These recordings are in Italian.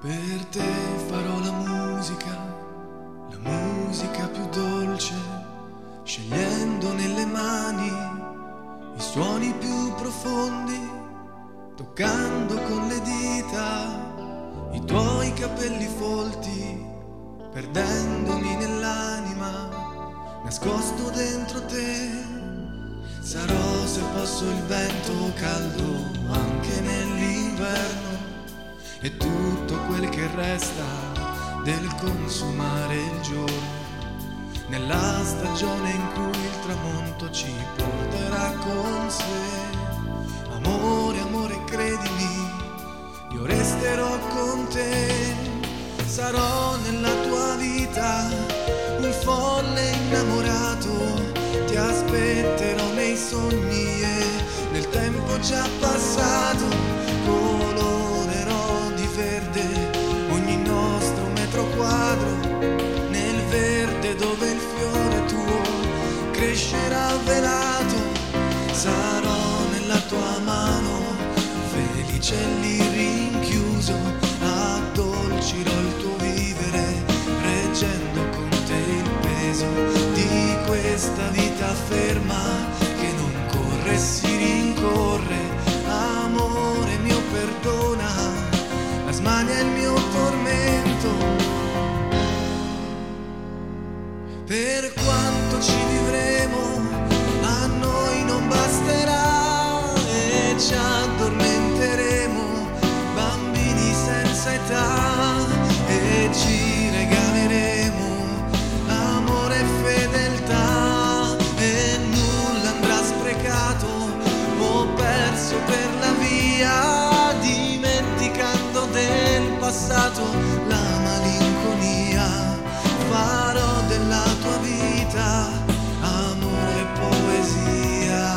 Per te farò la musica più dolce, scegliendo nelle mani i suoni più profondi, toccando con le dita i tuoi capelli folti, perdendomi nell'anima, nascosto dentro te. Sarò, se posso, il vento caldo anche nell'inverno, e tutto quel che resta del consumare il giorno, nella stagione in cui il tramonto ci porterà con sé. Amore, amore, credimi, io resterò con te. Sarò nella tua vita un folle innamorato, ti aspetterò nei sogni e nel tempo già passato colorerò di verde ogni nostro metro quadro, nel verde dove il fiore tuo crescerà velato. Sarò nella tua mano, felice lì rinchiuso, addolcirò il tuo vivere, reggendo con te il peso di questa vita ferma che non corre e si rincorre. Amore mio, perdona, la smania è il mio tormento. Per quanto ci vivremo, a noi non basterà, e ci addormenteremo, bambini senza età, e ci regaleremo amore e fedeltà, e nulla andrà sprecato o perso per la via, dimenticando del passato la malinconia. Farò della tua vita amore e poesia.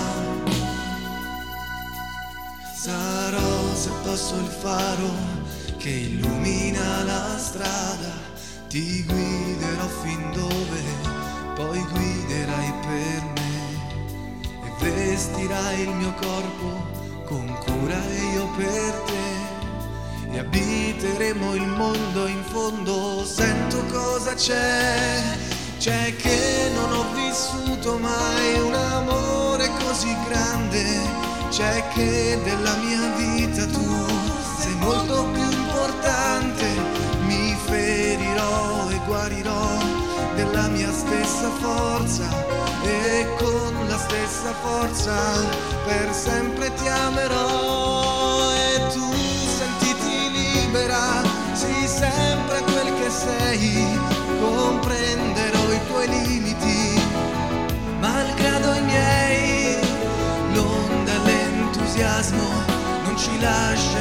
Sarò, se posso, il faro che illumina la strada, ti guiderò fin dove poi guiderai per me, e vestirai il mio corpo con cura e io per te, e abiteremo il mondo in fondo. Sento cosa c'è che non ho vissuto mai, un amore così grande, c'è che della mia vita tu sei molto più importante. Mi ferirò e guarirò della mia stessa forza, e con la stessa forza per sempre ti amerò. E tu sentiti libera, sii sempre quel che sei, comprenderò i tuoi limiti, malgrado i miei. L'onda e l'entusiasmo non ci lascia